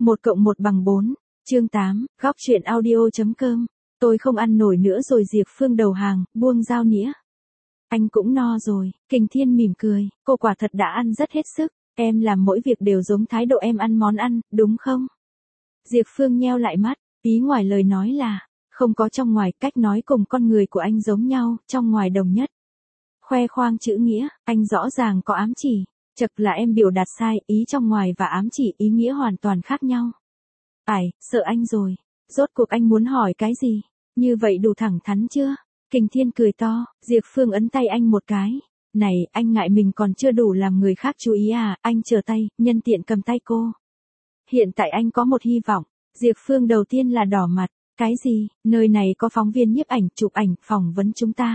1+1=4. Chương 8, góc chuyện audio.com. Tôi không ăn nổi nữa rồi. Diệp Phương đầu hàng, buông dao nĩa. Anh cũng no rồi. Kình Thiên mỉm cười, cô quả thật đã ăn rất hết sức. Em làm mỗi việc đều giống thái độ em ăn món ăn, đúng không? Diệp Phương nheo lại mắt, ý ngoài lời nói là, không có trong ngoài, cách nói cùng con người của anh giống nhau, trong ngoài đồng nhất. Khoe khoang chữ nghĩa, anh rõ ràng có ám chỉ. Chật là em biểu đạt sai, ý trong ngoài và ám chỉ ý nghĩa hoàn toàn khác nhau. Ải, sợ anh rồi. Rốt cuộc anh muốn hỏi cái gì? Như vậy đủ thẳng thắn chưa? Kình Thiên cười to, Diệp Phương ấn tay anh một cái. Này, anh ngại mình còn chưa đủ làm người khác chú ý à? Anh chờ tay, nhân tiện cầm tay cô. Hiện tại anh có một hy vọng. Diệp Phương đầu tiên là đỏ mặt. Cái gì? Nơi này có phóng viên nhiếp ảnh, chụp ảnh, phỏng vấn chúng ta.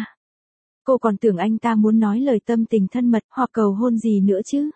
Cô còn tưởng anh ta muốn nói lời tâm tình thân mật hoặc cầu hôn gì nữa chứ?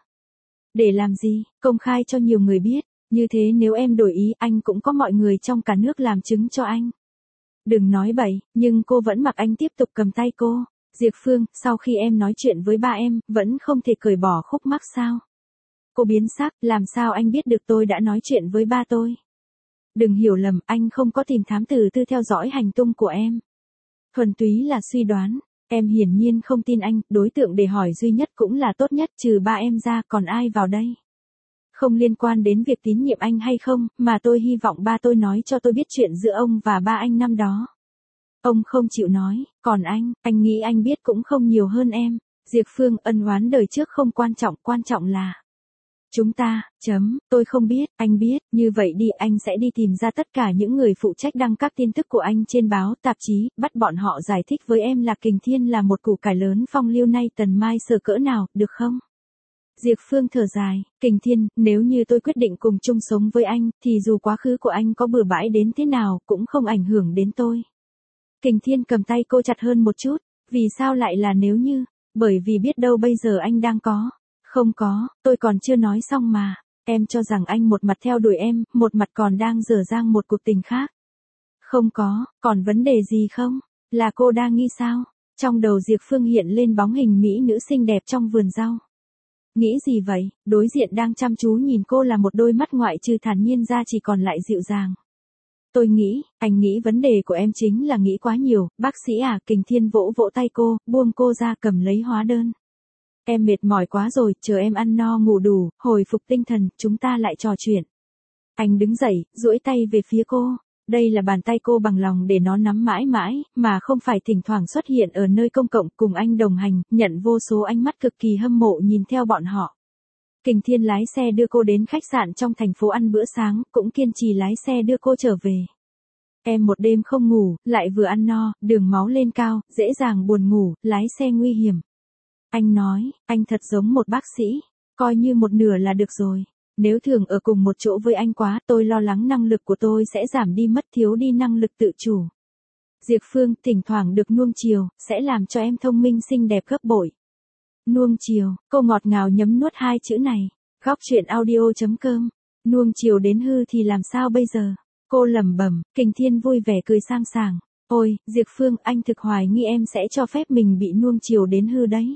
Để làm gì? Công khai cho nhiều người biết. Như thế nếu em đổi ý, anh cũng có mọi người trong cả nước làm chứng cho anh. Đừng nói bậy, nhưng cô vẫn mặc anh tiếp tục cầm tay cô. Diệp Phương, sau khi em nói chuyện với ba em, vẫn không thể cởi bỏ khúc mắc sao? Cô biến sắc, làm sao anh biết được tôi đã nói chuyện với ba tôi? Đừng hiểu lầm, anh không có tìm thám tử tư theo dõi hành tung của em. Thuần túy là suy đoán. Em hiển nhiên không tin anh, đối tượng để hỏi duy nhất cũng là tốt nhất trừ ba em ra, còn ai vào đây? Không liên quan đến việc tín nhiệm anh hay không, mà tôi hy vọng ba tôi nói cho tôi biết chuyện giữa ông và ba anh năm đó. Ông không chịu nói, còn anh nghĩ anh biết cũng không nhiều hơn em. Diệp Phương, ân oán đời trước không quan trọng là chúng ta, tôi không biết, anh biết, như vậy đi, anh sẽ đi tìm ra tất cả những người phụ trách đăng các tin tức của anh trên báo, tạp chí, bắt bọn họ giải thích với em là Kình Thiên là một củ cải lớn phong lưu nay tần mai sờ cỡ nào, được không? Diệp Phương thở dài, Kình Thiên, nếu như tôi quyết định cùng chung sống với anh, thì dù quá khứ của anh có bừa bãi đến thế nào, cũng không ảnh hưởng đến tôi. Kình Thiên cầm tay cô chặt hơn một chút, vì sao lại là nếu như? Bởi vì biết đâu bây giờ anh đang có. Không có, tôi còn chưa nói xong mà. Em cho rằng anh một mặt theo đuổi em, một mặt còn đang dở dang một cuộc tình khác. Không có, còn vấn đề gì không? Là cô đang nghi sao? Trong đầu Diệp Phương hiện lên bóng hình mỹ nữ xinh đẹp trong vườn rau. Nghĩ gì vậy? Đối diện đang chăm chú nhìn cô là một đôi mắt ngoại trừ thản nhiên ra chỉ còn lại dịu dàng. Tôi nghĩ, anh nghĩ vấn đề của em chính là nghĩ quá nhiều, bác sĩ à? Kình Thiên vỗ vỗ tay cô, buông cô ra cầm lấy hóa đơn. Em mệt mỏi quá rồi, chờ em ăn no ngủ đủ, hồi phục tinh thần, chúng ta lại trò chuyện. Anh đứng dậy, duỗi tay về phía cô. Đây là bàn tay cô bằng lòng để nó nắm mãi mãi, mà không phải thỉnh thoảng xuất hiện ở nơi công cộng cùng anh đồng hành, nhận vô số ánh mắt cực kỳ hâm mộ nhìn theo bọn họ. Kình Thiên lái xe đưa cô đến khách sạn trong thành phố ăn bữa sáng, cũng kiên trì lái xe đưa cô trở về. Em một đêm không ngủ, lại vừa ăn no, đường máu lên cao, dễ dàng buồn ngủ, lái xe nguy hiểm. Anh nói, anh thật giống một bác sĩ, coi như một nửa là được rồi. Nếu thường ở cùng một chỗ với anh quá, tôi lo lắng năng lực của tôi sẽ giảm đi mất thiếu đi năng lực tự chủ. Diệp Phương, thỉnh thoảng được nuông chiều, sẽ làm cho em thông minh xinh đẹp gấp bội. Nuông chiều, cô ngọt ngào nhấm nuốt hai chữ này. Góc chuyện audio.com. Nuông chiều đến hư thì làm sao bây giờ? Cô lẩm bẩm. Kình Thiên vui vẻ cười sang sảng. Ôi, Diệp Phương, anh thực hoài nghi em sẽ cho phép mình bị nuông chiều đến hư đấy.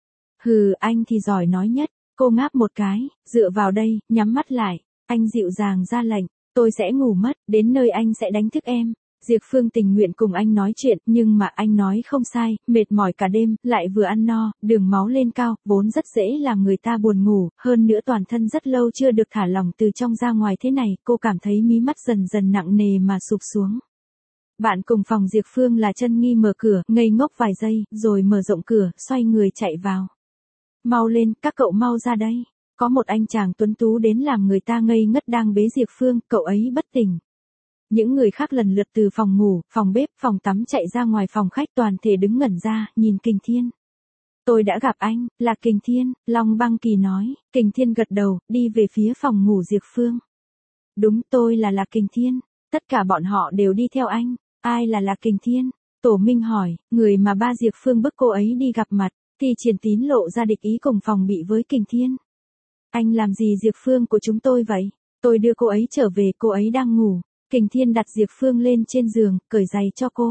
Hừ, anh thì giỏi nói nhất. Cô ngáp một cái, dựa vào đây, nhắm mắt lại. Anh dịu dàng ra lệnh, tôi sẽ ngủ mất, đến nơi anh sẽ đánh thức em. Diệp Phương tình nguyện cùng anh nói chuyện, nhưng mà anh nói không sai, mệt mỏi cả đêm, lại vừa ăn no, đường máu lên cao, vốn rất dễ làm người ta buồn ngủ, hơn nữa toàn thân rất lâu chưa được thả lỏng từ trong ra ngoài thế này, cô cảm thấy mí mắt dần dần nặng nề mà sụp xuống. Bạn cùng phòng Diệp Phương là Chân Nghi mở cửa, ngây ngốc vài giây, rồi mở rộng cửa, xoay người chạy vào. Mau lên, các cậu mau ra đây. Có một anh chàng tuấn tú đến làm người ta ngây ngất đang bế Diệp Phương, cậu ấy bất tỉnh. Những người khác lần lượt từ phòng ngủ, phòng bếp, phòng tắm chạy ra ngoài phòng khách toàn thể đứng ngẩn ra, nhìn Kình Thiên. Tôi đã gặp anh, là Kình Thiên, Long Băng Kỳ nói. Kình Thiên gật đầu, đi về phía phòng ngủ Diệp Phương. Đúng, tôi là Kình Thiên. Tất cả bọn họ đều đi theo anh. Ai là Kình Thiên? Tổ Minh hỏi, người mà ba Diệp Phương bức cô ấy đi gặp mặt. Thì Triển Tín lộ ra địch ý cùng phòng bị với Kình Thiên. Anh làm gì Diệp Phương của chúng tôi vậy? Tôi đưa cô ấy trở về, cô ấy đang ngủ. Kình Thiên đặt Diệp Phương lên trên giường, cởi giày cho cô.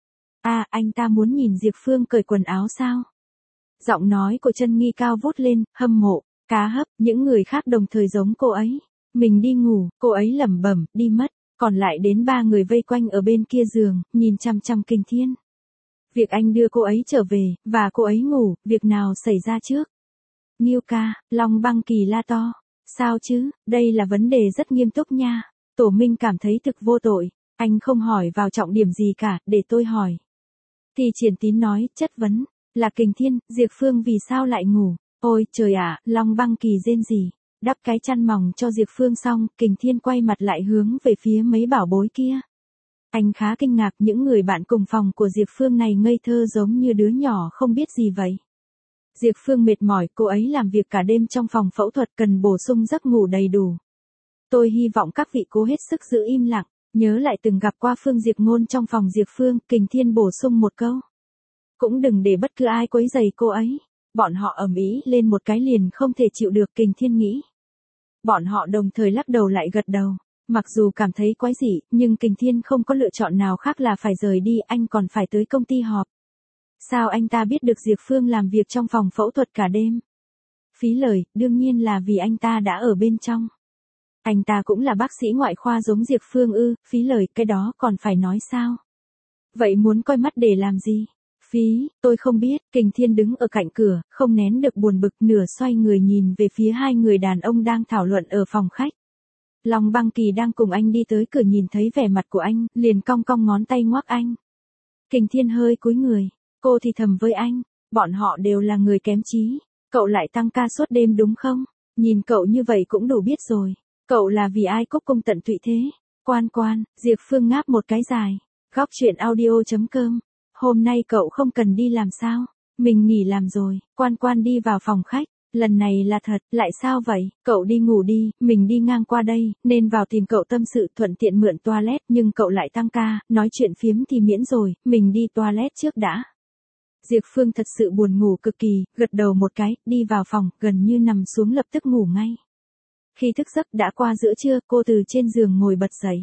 À, anh ta muốn nhìn Diệp Phương cởi quần áo sao? Giọng nói của Chân Nghi cao vút lên, hâm mộ, cá hấp, những người khác đồng thời giống cô ấy. Mình đi ngủ, cô ấy lẩm bẩm, đi mất. Còn lại đến 3 người vây quanh ở bên kia giường, nhìn chằm chằm Kình Thiên. Việc anh đưa cô ấy trở về, và cô ấy ngủ, việc nào xảy ra trước? Nghiêu ca, Long Băng Kỳ la to. Sao chứ, đây là vấn đề rất nghiêm túc nha. Tổ Minh cảm thấy thực vô tội. Anh không hỏi vào trọng điểm gì cả, để tôi hỏi. Thì Triển Tín nói, chất vấn. Là Kình Thiên, Diệp Phương vì sao lại ngủ? Ôi trời ạ, Long Băng Kỳ rên rỉ. Đắp cái chăn mỏng cho Diệp Phương xong, Kình Thiên quay mặt lại hướng về phía mấy bảo bối kia. Anh khá kinh ngạc những người bạn cùng phòng của Diệp Phương này ngây thơ giống như đứa nhỏ không biết gì vậy. Diệp Phương mệt mỏi, cô ấy làm việc cả đêm trong phòng phẫu thuật cần bổ sung giấc ngủ đầy đủ. Tôi hy vọng các vị cố hết sức giữ im lặng, nhớ lại từng gặp qua Phương Diệp Ngôn trong phòng Diệp Phương, Kình Thiên bổ sung một câu. Cũng đừng để bất cứ ai quấy rầy cô ấy. Bọn họ ầm ĩ lên một cái liền không thể chịu được, Kình Thiên nghĩ. Bọn họ đồng thời lắc đầu lại gật đầu. Mặc dù cảm thấy quái dị, nhưng Kình Thiên không có lựa chọn nào khác là phải rời đi, anh còn phải tới công ty họp. Sao anh ta biết được Diệp Phương làm việc trong phòng phẫu thuật cả đêm? Phí lời, đương nhiên là vì anh ta đã ở bên trong. Anh ta cũng là bác sĩ ngoại khoa giống Diệp Phương ư? Phí lời, cái đó còn phải nói sao? Vậy muốn coi mắt để làm gì? Phí, tôi không biết. Kình Thiên đứng ở cạnh cửa, không nén được buồn bực, nửa xoay người nhìn về phía hai người đàn ông đang thảo luận ở phòng khách. Long Băng Kỳ đang cùng anh đi tới cửa, nhìn thấy vẻ mặt của anh, liền cong cong ngón tay ngoắc anh. Kình Thiên hơi cúi người, cô thì thầm với anh, bọn họ đều là người kém trí, cậu lại tăng ca suốt đêm đúng không? Nhìn cậu như vậy cũng đủ biết rồi, cậu là vì ai cúc cung tận tụy thế? Quan Quan, Diệp Phương ngáp một cái dài. Góc truyện audio.com. Hôm nay cậu không cần đi làm sao? Mình nghỉ làm rồi. Quan Quan đi vào phòng khách. Lần này là thật, lại sao vậy? Cậu đi ngủ đi, mình đi ngang qua đây, nên vào tìm cậu tâm sự, thuận tiện mượn toilet, nhưng cậu lại tăng ca, nói chuyện phiếm thì miễn rồi, mình đi toilet trước đã. Diệp Phương thật sự buồn ngủ cực kỳ, gật đầu một cái, đi vào phòng, gần như nằm xuống lập tức ngủ ngay. Khi thức giấc đã qua giữa trưa, cô từ trên giường ngồi bật dậy.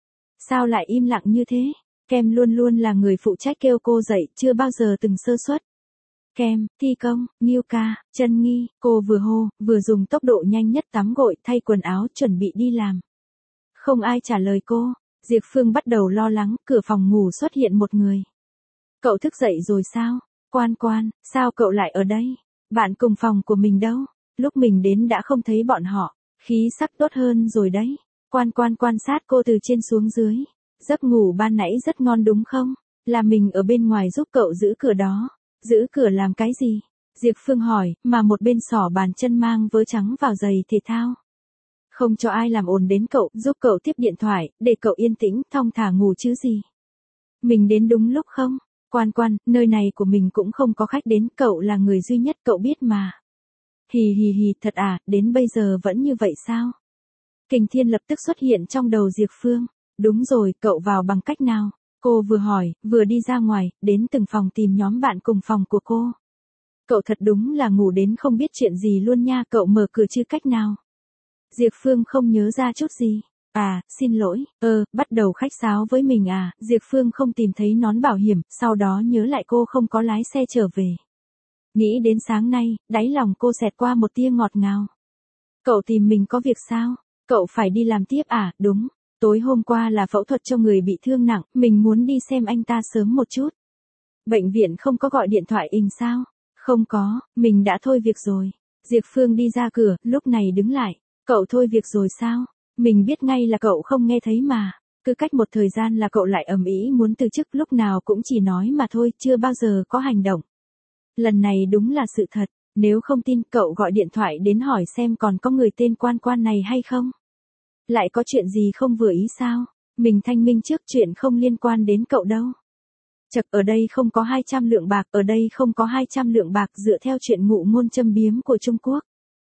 Sao lại im lặng như thế? Kem luôn luôn là người phụ trách kêu cô dậy, chưa bao giờ từng sơ suất. Kem, Thi Công, Nghiêu ca, Chân Nghi, cô vừa hô, vừa dùng tốc độ nhanh nhất tắm gội, thay quần áo, chuẩn bị đi làm. Không ai trả lời cô, Diệp Phương bắt đầu lo lắng, cửa phòng ngủ xuất hiện một người. Cậu thức dậy rồi sao? Quan Quan, sao cậu lại ở đây? Bạn cùng phòng của mình đâu? Lúc mình đến đã không thấy bọn họ, khí sắc tốt hơn rồi đấy. Quan Quan quan sát cô từ trên xuống dưới. Giấc ngủ ban nãy rất ngon đúng không? Là mình ở bên ngoài giúp cậu giữ cửa đó. Giữ cửa làm cái gì? Diệp Phương hỏi, mà một bên xỏ bàn chân mang vớ trắng vào giày thể thao. Không cho ai làm ồn đến cậu, giúp cậu tiếp điện thoại, để cậu yên tĩnh, thong thả ngủ chứ gì. Mình đến đúng lúc không? Quan Quan, nơi này của mình cũng không có khách đến, cậu là người duy nhất cậu biết mà. Hì hì hì, thật à, đến bây giờ vẫn như vậy sao? Kình Thiên lập tức xuất hiện trong đầu Diệp Phương. Đúng rồi, cậu vào bằng cách nào? Cô vừa hỏi, vừa đi ra ngoài, đến từng phòng tìm nhóm bạn cùng phòng của cô. Cậu thật đúng là ngủ đến không biết chuyện gì luôn nha, cậu mở cửa chứ cách nào? Diệp Phương không nhớ ra chút gì. À, xin lỗi, bắt đầu khách sáo với mình à? Diệp Phương không tìm thấy nón bảo hiểm, sau đó nhớ lại cô không có lái xe trở về. Nghĩ đến sáng nay, đáy lòng cô xẹt qua một tia ngọt ngào. Cậu tìm mình có việc sao? Cậu phải đi làm tiếp à? Đúng. Tối hôm qua là phẫu thuật cho người bị thương nặng, mình muốn đi xem anh ta sớm một chút. Bệnh viện không có gọi điện thoại sao? Không có, mình đã thôi việc rồi. Diệp Phương đi ra cửa, lúc này đứng lại. Cậu thôi việc rồi sao? Mình biết ngay là cậu không nghe thấy mà. Cứ cách một thời gian là cậu lại ầm ĩ muốn từ chức, lúc nào cũng chỉ nói mà thôi, chưa bao giờ có hành động. Lần này đúng là sự thật, nếu không tin cậu gọi điện thoại đến hỏi xem còn có người tên Quan Quan này hay không. Lại có chuyện gì không vừa ý sao? Mình thanh minh trước, chuyện không liên quan đến cậu đâu. Chật, ở đây không có 200 lượng bạc, ở đây không có 200 lượng bạc, dựa theo chuyện ngụ ngôn châm biếm của Trung Quốc.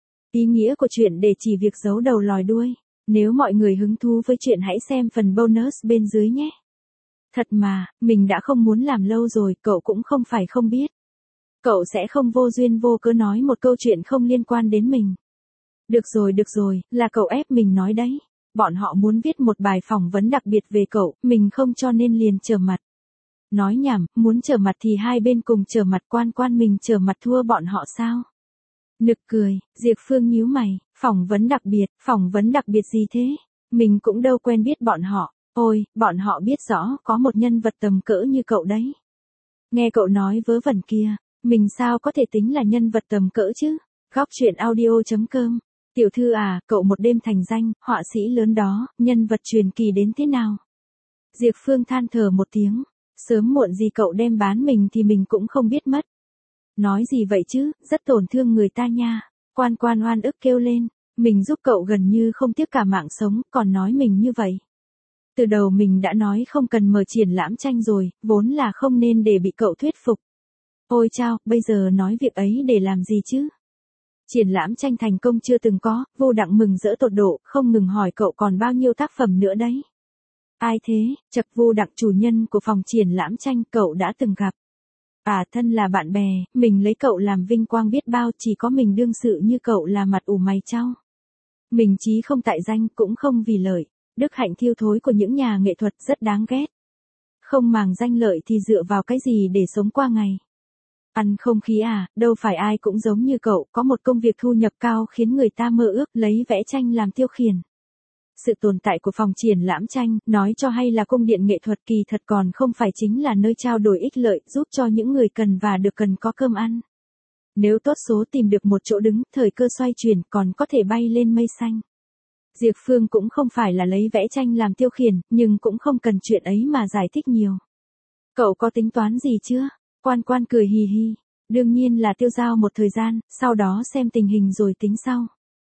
Ý nghĩa của chuyện để chỉ việc giấu đầu lòi đuôi. Nếu mọi người hứng thú với chuyện hãy xem phần bonus bên dưới nhé. Thật mà, mình đã không muốn làm lâu rồi, cậu cũng không phải không biết. Cậu sẽ không vô duyên vô cớ nói một câu chuyện không liên quan đến mình. Được rồi, là cậu ép mình nói đấy. Bọn họ muốn viết một bài phỏng vấn đặc biệt về cậu, mình không cho nên liền trở mặt. Nói nhảm, muốn trở mặt thì hai bên cùng trở mặt. Quan Quan, mình trở mặt thua bọn họ sao? Nực cười, Diệp Phương nhíu mày, phỏng vấn đặc biệt gì thế? Mình cũng đâu quen biết bọn họ, ôi, bọn họ biết rõ có một nhân vật tầm cỡ như cậu đấy. Nghe cậu nói vớ vẩn kia, mình sao có thể tính là nhân vật tầm cỡ chứ? Góc truyện audio.com. Tiểu thư à, cậu một đêm thành danh, họa sĩ lớn đó, nhân vật truyền kỳ đến thế nào? Diệp Phương than thở một tiếng, sớm muộn gì cậu đem bán mình thì mình cũng không biết mất. Nói gì vậy chứ, rất tổn thương người ta nha. Quan Quan oan ức kêu lên, mình giúp cậu gần như không tiếc cả mạng sống, còn nói mình như vậy. Từ đầu mình đã nói không cần mở triển lãm tranh rồi, vốn là không nên để bị cậu thuyết phục. Ôi chao, bây giờ nói việc ấy để làm gì chứ? Triển lãm tranh thành công chưa từng có, Vô Đặng mừng rỡ tột độ, không ngừng hỏi cậu còn bao nhiêu tác phẩm nữa đấy. Ai thế? Chật, Vô Đặng chủ nhân của phòng triển lãm tranh cậu đã từng gặp. À, thân là bạn bè, mình lấy cậu làm vinh quang biết bao, chỉ có mình đương sự như cậu là mặt ủ mày chau. Mình chí không tại danh, cũng không vì lợi. Đức hạnh thiêu thối của những nhà nghệ thuật rất đáng ghét. Không màng danh lợi thì dựa vào cái gì để sống qua ngày? Ăn không khí à, đâu phải ai cũng giống như cậu, có một công việc thu nhập cao khiến người ta mơ ước lấy vẽ tranh làm tiêu khiển. Sự tồn tại của phòng triển lãm tranh, nói cho hay là cung điện nghệ thuật kỳ thật còn không phải chính là nơi trao đổi ích lợi, giúp cho những người cần và được cần có cơm ăn. Nếu tốt số tìm được một chỗ đứng, thời cơ xoay chuyển còn có thể bay lên mây xanh. Diệp Phương cũng không phải là lấy vẽ tranh làm tiêu khiển, nhưng cũng không cần chuyện ấy mà giải thích nhiều. Cậu có tính toán gì chưa? Quan Quan cười hì hì. Đương nhiên là tiêu dao một thời gian, sau đó xem tình hình rồi tính sau.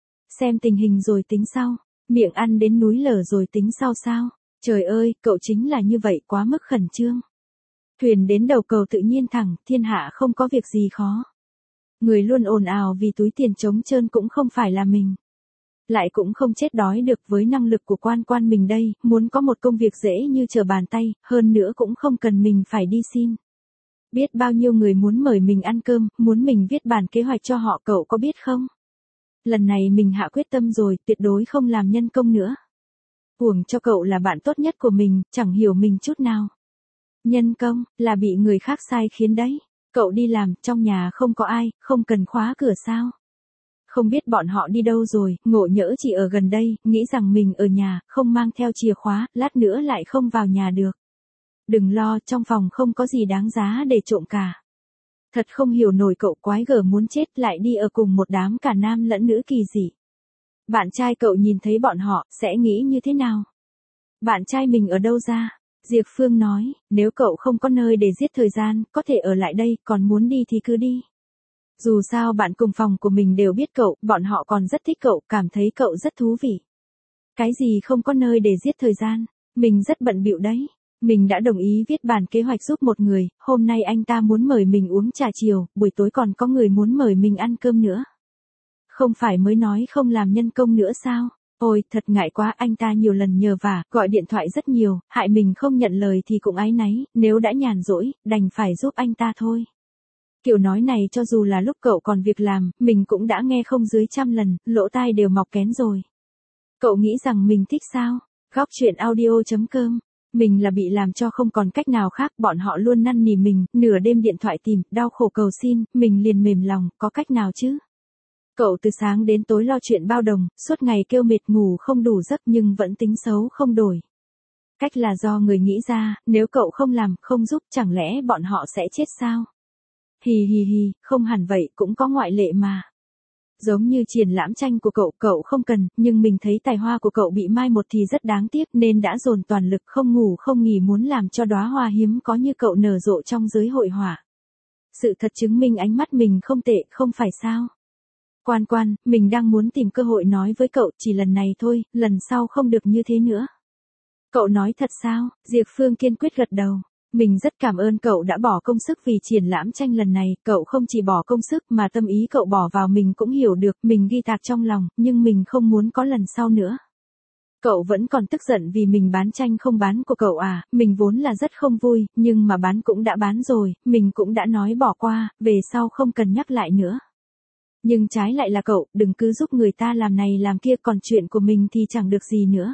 Xem tình hình rồi tính sau. Miệng ăn đến núi lở rồi tính sau sao? Trời ơi, cậu chính là như vậy, quá mức khẩn trương. Thuyền đến đầu cầu tự nhiên thẳng, thiên hạ không có việc gì khó. Người luôn ồn ào vì túi tiền trống trơn cũng không phải là mình. Lại cũng không chết đói được với năng lực của Quan Quan mình đây, muốn có một công việc dễ như trở bàn tay, hơn nữa cũng không cần mình phải đi xin. Biết bao nhiêu người muốn mời mình ăn cơm, muốn mình viết bản kế hoạch cho họ, cậu có biết không? Lần này mình hạ quyết tâm rồi, tuyệt đối không làm nhân công nữa. Uổng cho cậu là bạn tốt nhất của mình, chẳng hiểu mình chút nào. Nhân công, là bị người khác sai khiến đấy. Cậu đi làm, trong nhà không có ai, không cần khóa cửa sao? Không biết bọn họ đi đâu rồi, ngộ nhỡ chỉ ở gần đây, nghĩ rằng mình ở nhà, không mang theo chìa khóa, lát nữa lại không vào nhà được. Đừng lo, trong phòng không có gì đáng giá để trộm cả. Thật không hiểu nổi cậu quái gở muốn chết lại đi ở cùng một đám cả nam lẫn nữ kỳ dị. Bạn trai cậu nhìn thấy bọn họ, sẽ nghĩ như thế nào? Bạn trai mình ở đâu ra? Diệp Phương nói, nếu cậu không có nơi để giết thời gian, có thể ở lại đây, còn muốn đi thì cứ đi. Dù sao bạn cùng phòng của mình đều biết cậu, bọn họ còn rất thích cậu, cảm thấy cậu rất thú vị. Cái gì không có nơi để giết thời gian? Mình rất bận bịu đấy. Mình đã đồng ý viết bản kế hoạch giúp một người, hôm nay anh ta muốn mời mình uống trà chiều, buổi tối còn có người muốn mời mình ăn cơm nữa. Không phải mới nói không làm nhân công nữa sao? Ôi, thật ngại quá, anh ta nhiều lần nhờ vả, gọi điện thoại rất nhiều, hại mình không nhận lời thì cũng áy náy, nếu đã nhàn rỗi, đành phải giúp anh ta thôi. Kiểu nói này cho dù là lúc cậu còn việc làm, mình cũng đã nghe không dưới 100 lần, lỗ tai đều mọc kén rồi. Cậu nghĩ rằng mình thích sao? Góc truyện audio.com. Mình là bị làm cho không còn cách nào khác, bọn họ luôn năn nỉ mình, nửa đêm điện thoại tìm, đau khổ cầu xin, mình liền mềm lòng, có cách nào chứ? Cậu từ sáng đến tối lo chuyện bao đồng, suốt ngày kêu mệt ngủ không đủ giấc nhưng vẫn tính xấu không đổi. Cách là do người nghĩ ra, nếu cậu không làm, không giúp, chẳng lẽ bọn họ sẽ chết sao? Hì hì hì, không hẳn vậy, cũng có ngoại lệ mà. Giống như triển lãm tranh của cậu, cậu không cần, nhưng mình thấy tài hoa của cậu bị mai một thì rất đáng tiếc nên đã dồn toàn lực không ngủ không nghỉ muốn làm cho đóa hoa hiếm có như cậu nở rộ trong giới hội họa. Sự thật chứng minh ánh mắt mình không tệ, không phải sao? Quan Quan, mình đang muốn tìm cơ hội nói với cậu, chỉ lần này thôi, lần sau không được như thế nữa. Cậu nói thật sao? Diệp Phương kiên quyết gật đầu. Mình rất cảm ơn cậu đã bỏ công sức vì triển lãm tranh lần này, cậu không chỉ bỏ công sức mà tâm ý cậu bỏ vào mình cũng hiểu được, mình ghi tạc trong lòng, nhưng mình không muốn có lần sau nữa. Cậu vẫn còn tức giận vì mình bán tranh không bán của cậu à, mình vốn là rất không vui, nhưng mà bán cũng đã bán rồi, mình cũng đã nói bỏ qua, về sau không cần nhắc lại nữa. Nhưng trái lại là cậu, đừng cứ giúp người ta làm này làm kia, còn chuyện của mình thì chẳng được gì nữa.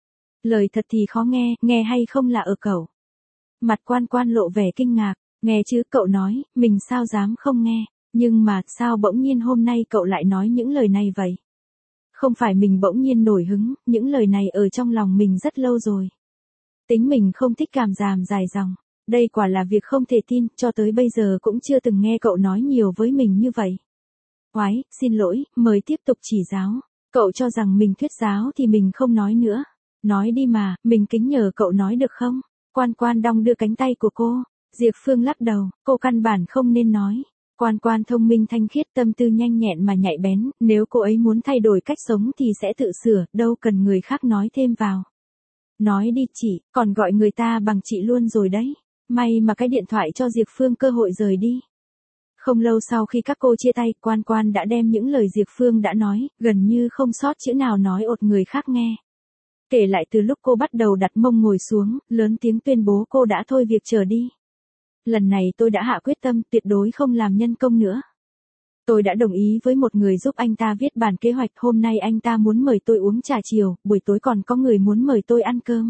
Lời thật thì khó nghe, nghe hay không là ở cậu. Mặt Quan Quan lộ vẻ kinh ngạc, nghe chứ, cậu nói, mình sao dám không nghe. Nhưng mà, sao bỗng nhiên hôm nay cậu lại nói những lời này vậy? Không phải mình bỗng nhiên nổi hứng, những lời này ở trong lòng mình rất lâu rồi. Tính mình không thích cảm giảm dài dòng. Đây quả là việc không thể tin, cho tới bây giờ cũng chưa từng nghe cậu nói nhiều với mình như vậy. Oái, xin lỗi, mời tiếp tục chỉ giáo. Cậu cho rằng mình thuyết giáo thì mình không nói nữa. Nói đi mà, mình kính nhờ cậu nói được không? Quan Quan đong đưa cánh tay của cô. Diệp Phương lắc đầu, cô căn bản không nên nói. Quan Quan thông minh thanh khiết, tâm tư nhanh nhẹn mà nhạy bén, nếu cô ấy muốn thay đổi cách sống thì sẽ tự sửa, đâu cần người khác nói thêm vào. Nói đi chị, còn gọi người ta bằng chị luôn rồi đấy. May mà cái điện thoại cho Diệp Phương cơ hội rời đi. Không lâu sau khi các cô chia tay, Quan Quan đã đem những lời Diệp Phương đã nói, gần như không sót chữ nào nói ột người khác nghe. Kể lại từ lúc cô bắt đầu đặt mông ngồi xuống, lớn tiếng tuyên bố cô đã thôi việc trở đi. Lần này tôi đã hạ quyết tâm tuyệt đối không làm nhân công nữa. Tôi đã đồng ý với một người giúp anh ta viết bản kế hoạch, hôm nay anh ta muốn mời tôi uống trà chiều, buổi tối còn có người muốn mời tôi ăn cơm.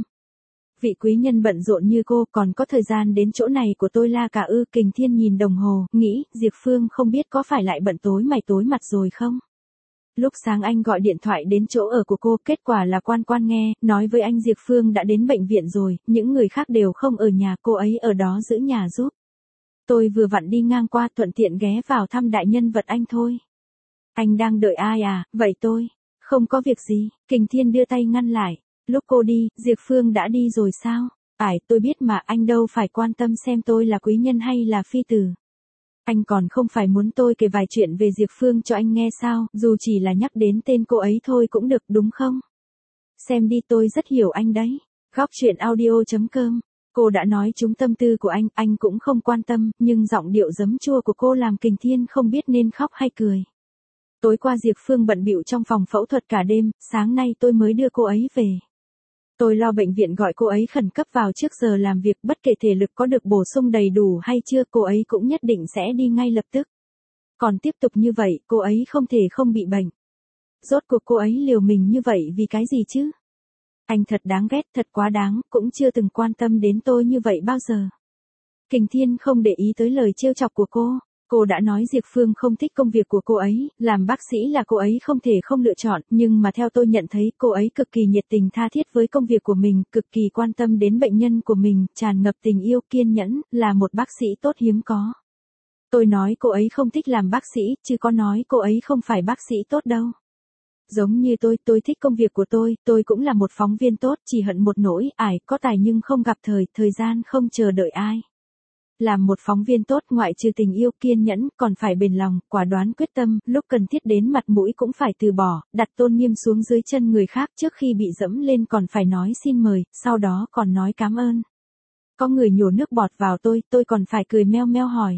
Vị quý nhân bận rộn như cô còn có thời gian đến chỗ này của tôi la cả ư? Kình Thiên nhìn đồng hồ, nghĩ, Diệp Phương không biết có phải lại bận tối mày tối mặt rồi không? Lúc sáng anh gọi điện thoại đến chỗ ở của cô, kết quả là Quan Quan nghe, nói với anh Diệp Phương đã đến bệnh viện rồi, những người khác đều không ở nhà, cô ấy ở đó giữ nhà giúp. Tôi vừa vặn đi ngang qua, thuận tiện ghé vào thăm đại nhân vật anh thôi. Anh đang đợi ai à? Vậy tôi không có việc gì. Kình Thiên đưa tay ngăn lại. Lúc cô đi, Diệp Phương đã đi rồi sao? Tôi biết mà, anh đâu phải quan tâm xem tôi là quý nhân hay là phi tử. Anh còn không phải muốn tôi kể vài chuyện về Diệp Phương cho anh nghe sao, dù chỉ là nhắc đến tên cô ấy thôi cũng được đúng không? Xem đi, tôi rất hiểu anh đấy. Góc chuyện audio.com. Cô đã nói trúng tâm tư của anh cũng không quan tâm, nhưng giọng điệu giấm chua của cô làm Kình Thiên không biết nên khóc hay cười. Tối qua Diệp Phương bận bịu trong phòng phẫu thuật cả đêm, sáng nay tôi mới đưa cô ấy về. Tôi lo bệnh viện gọi cô ấy khẩn cấp vào trước giờ làm việc, bất kể thể lực có được bổ sung đầy đủ hay chưa, cô ấy cũng nhất định sẽ đi ngay lập tức. Còn tiếp tục như vậy, cô ấy không thể không bị bệnh. Rốt cuộc cô ấy liều mình như vậy vì cái gì chứ? Anh thật đáng ghét, thật quá đáng, cũng chưa từng quan tâm đến tôi như vậy bao giờ. Kình Thiên không để ý tới lời trêu chọc của cô. Cô đã nói Diệp Phương không thích công việc của cô ấy, làm bác sĩ là cô ấy không thể không lựa chọn, nhưng mà theo tôi nhận thấy cô ấy cực kỳ nhiệt tình tha thiết với công việc của mình, cực kỳ quan tâm đến bệnh nhân của mình, tràn ngập tình yêu kiên nhẫn, là một bác sĩ tốt hiếm có. Tôi nói cô ấy không thích làm bác sĩ, chứ có nói cô ấy không phải bác sĩ tốt đâu. Giống như tôi thích công việc của tôi cũng là một phóng viên tốt, chỉ hận một nỗi, có tài nhưng không gặp thời gian không chờ đợi ai. Làm một phóng viên tốt ngoại trừ tình yêu kiên nhẫn, còn phải bền lòng, quả đoán quyết tâm, lúc cần thiết đến mặt mũi cũng phải từ bỏ, đặt tôn nghiêm xuống dưới chân người khác, trước khi bị dẫm lên còn phải nói xin mời, sau đó còn nói cảm ơn. Có người nhổ nước bọt vào tôi còn phải cười meo meo hỏi.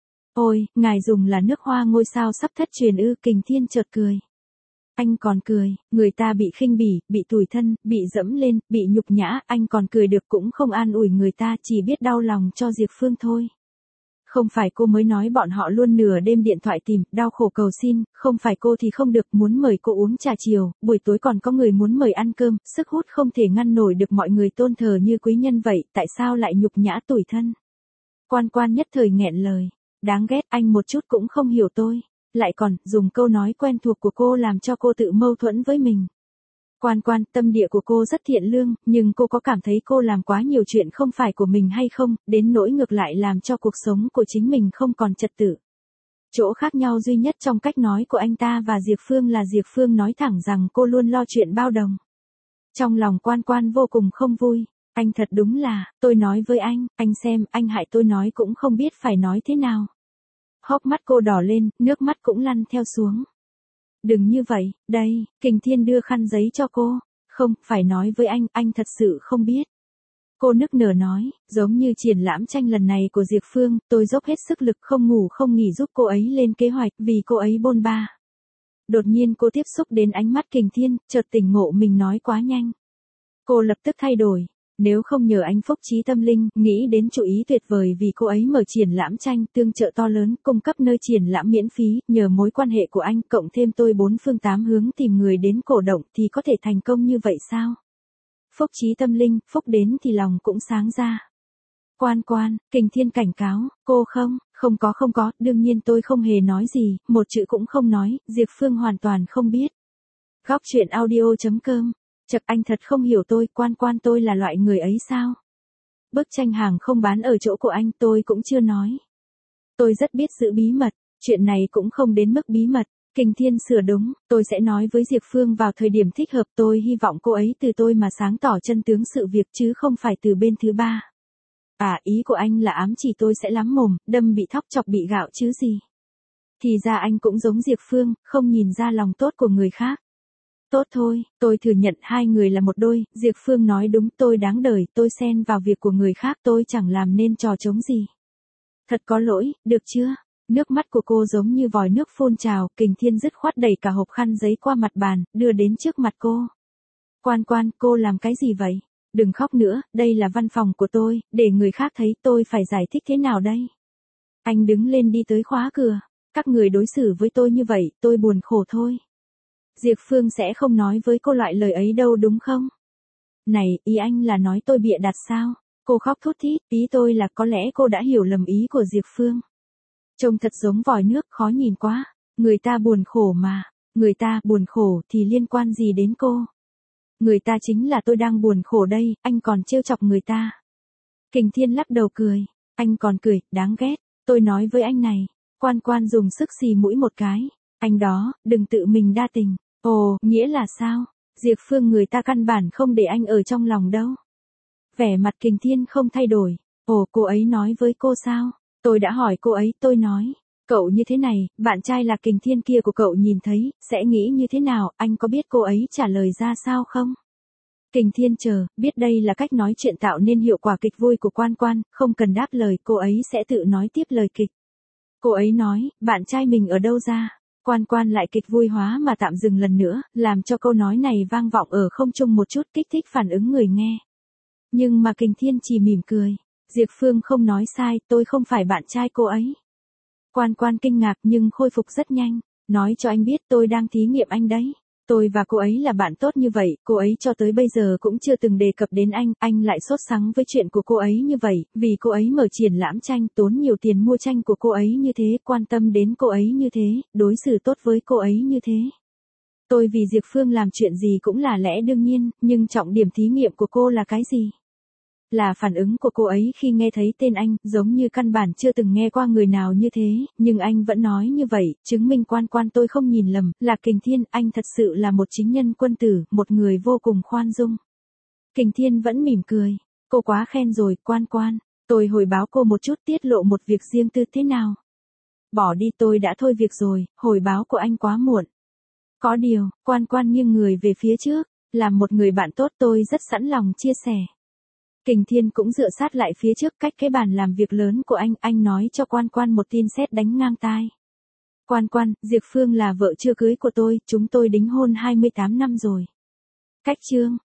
Ôi, ngài dùng là nước hoa ngôi sao sắp thất truyền ư? Kình Thiên chợt cười. Anh còn cười, người ta bị khinh bỉ, bị tủi thân, bị dẫm lên, bị nhục nhã, anh còn cười được, cũng không an ủi người ta, chỉ biết đau lòng cho Diệp Phương thôi. Không phải cô mới nói bọn họ luôn nửa đêm điện thoại tìm, đau khổ cầu xin, không phải cô thì không được, muốn mời cô uống trà chiều, buổi tối còn có người muốn mời ăn cơm, sức hút không thể ngăn nổi được, mọi người tôn thờ như quý nhân vậy, tại sao lại nhục nhã tủi thân? Quan Quan nhất thời nghẹn lời. Đáng ghét, anh một chút cũng không hiểu tôi. Lại còn, dùng câu nói quen thuộc của cô làm cho cô tự mâu thuẫn với mình. Quan Quan, tâm địa của cô rất thiện lương, nhưng cô có cảm thấy cô làm quá nhiều chuyện không phải của mình hay không, đến nỗi ngược lại làm cho cuộc sống của chính mình không còn trật tự. Chỗ khác nhau duy nhất trong cách nói của anh ta và Diệp Phương là Diệp Phương nói thẳng rằng cô luôn lo chuyện bao đồng. Trong lòng Quan Quan vô cùng không vui. Anh thật đúng là, tôi nói với anh xem, anh hại tôi nói cũng không biết phải nói thế nào. Hốc mắt cô đỏ lên, nước mắt cũng lăn theo xuống. Đừng như vậy, đây, Kình Thiên đưa khăn giấy cho cô. Không, phải nói với anh thật sự không biết. Cô nức nở nói, giống như triển lãm tranh lần này của Diệp Phương, tôi dốc hết sức lực không ngủ không nghỉ giúp cô ấy lên kế hoạch vì cô ấy bôn ba. Đột nhiên cô tiếp xúc đến ánh mắt Kình Thiên, chợt tỉnh ngộ mình nói quá nhanh. Cô lập tức thay đổi. Nếu không nhờ anh phúc trí tâm linh, nghĩ đến chủ ý tuyệt vời vì cô ấy mở triển lãm tranh, tương trợ to lớn, cung cấp nơi triển lãm miễn phí, nhờ mối quan hệ của anh, cộng thêm tôi bốn phương tám hướng tìm người đến cổ động thì có thể thành công như vậy sao? Phúc trí tâm linh, phúc đến thì lòng cũng sáng ra. Quan Quan, Kình Thiên cảnh cáo, cô không có, đương nhiên tôi không hề nói gì, một chữ cũng không nói, Diệp Phương hoàn toàn không biết. Góc truyện audio.com, chật anh thật không hiểu tôi, Quan Quan tôi là loại người ấy sao? Bức tranh hàng không bán ở chỗ của anh tôi cũng chưa nói. Tôi rất biết giữ bí mật, chuyện này cũng không đến mức bí mật. Kình Thiên sửa đúng, tôi sẽ nói với Diệp Phương vào thời điểm thích hợp, tôi hy vọng cô ấy từ tôi mà sáng tỏ chân tướng sự việc chứ không phải từ bên thứ ba. À, ý của anh là ám chỉ tôi sẽ lắm mồm, đâm bị thóc chọc bị gạo chứ gì. Thì ra anh cũng giống Diệp Phương, không nhìn ra lòng tốt của người khác. Tốt thôi, tôi thừa nhận hai người là một đôi, Diệp Phương nói đúng, tôi đáng đời, tôi xen vào việc của người khác, tôi chẳng làm nên trò trống gì. Thật có lỗi, được chưa? Nước mắt của cô giống như vòi nước phun trào, Kình Thiên dứt khoát đẩy cả hộp khăn giấy qua mặt bàn, đưa đến trước mặt cô. Quan Quan, cô làm cái gì vậy? Đừng khóc nữa, đây là văn phòng của tôi, để người khác thấy tôi phải giải thích thế nào đây? Anh đứng lên đi tới khóa cửa. Các người đối xử với tôi như vậy, tôi buồn khổ thôi. Diệp Phương sẽ không nói với cô loại lời ấy đâu đúng không? Này, ý anh là nói tôi bịa đặt sao? Cô khóc thút thít, ý tôi là có lẽ cô đã hiểu lầm ý của Diệp Phương. Trông thật giống vòi nước, khó nhìn quá. Người ta buồn khổ mà. Người ta buồn khổ thì liên quan gì đến cô? Người ta chính là tôi đang buồn khổ đây, anh còn trêu chọc người ta. Kình Thiên lắc đầu cười. Anh còn cười, đáng ghét. Tôi nói với anh này. Quan Quan dùng sức xì mũi một cái. Anh đó, đừng tự mình đa tình. Ồ, nghĩa là sao? Diệp Phương người ta căn bản không để anh ở trong lòng đâu. Vẻ mặt Kình Thiên không thay đổi. Ồ, cô ấy nói với cô sao? Tôi đã hỏi cô ấy, tôi nói. Cậu như thế này, bạn trai là Kình Thiên kia của cậu nhìn thấy, sẽ nghĩ như thế nào, anh có biết cô ấy trả lời ra sao không? Kình Thiên chờ, biết đây là cách nói chuyện tạo nên hiệu quả kịch vui của Quan Quan, không cần đáp lời, cô ấy sẽ tự nói tiếp lời kịch. Cô ấy nói, bạn trai mình ở đâu ra? Quan Quan lại kịch vui hóa mà tạm dừng lần nữa, làm cho câu nói này vang vọng ở không trung một chút kích thích phản ứng người nghe. Nhưng mà Kình Thiên chỉ mỉm cười. Diệp Phương không nói sai, tôi không phải bạn trai cô ấy. Quan Quan kinh ngạc nhưng khôi phục rất nhanh. Nói cho anh biết tôi đang thí nghiệm anh đấy. Tôi và cô ấy là bạn tốt như vậy, cô ấy cho tới bây giờ cũng chưa từng đề cập đến anh lại sốt sắng với chuyện của cô ấy như vậy, vì cô ấy mở triển lãm tranh, tốn nhiều tiền mua tranh của cô ấy như thế, quan tâm đến cô ấy như thế, đối xử tốt với cô ấy như thế. Tôi vì Diệp Phương làm chuyện gì cũng là lẽ đương nhiên, nhưng trọng điểm thí nghiệm của cô là cái gì? Là phản ứng của cô ấy khi nghe thấy tên anh, giống như căn bản chưa từng nghe qua người nào như thế, nhưng anh vẫn nói như vậy, chứng minh Quan Quan tôi không nhìn lầm, là Kình Thiên, anh thật sự là một chính nhân quân tử, một người vô cùng khoan dung. Kình Thiên vẫn mỉm cười, cô quá khen rồi, Quan Quan, tôi hồi báo cô một chút tiết lộ một việc riêng tư thế nào. Bỏ đi tôi đã thôi việc rồi, hồi báo của anh quá muộn. Có điều, Quan Quan nghiêng người về phía trước, làm một người bạn tốt tôi rất sẵn lòng chia sẻ. Kình Thiên cũng dựa sát lại phía trước cách cái bàn làm việc lớn của anh nói cho Quan Quan một tin sét đánh ngang tai. Quan Quan, Diệp Phương là vợ chưa cưới của tôi, chúng tôi đính hôn 28 năm rồi. Cách chương,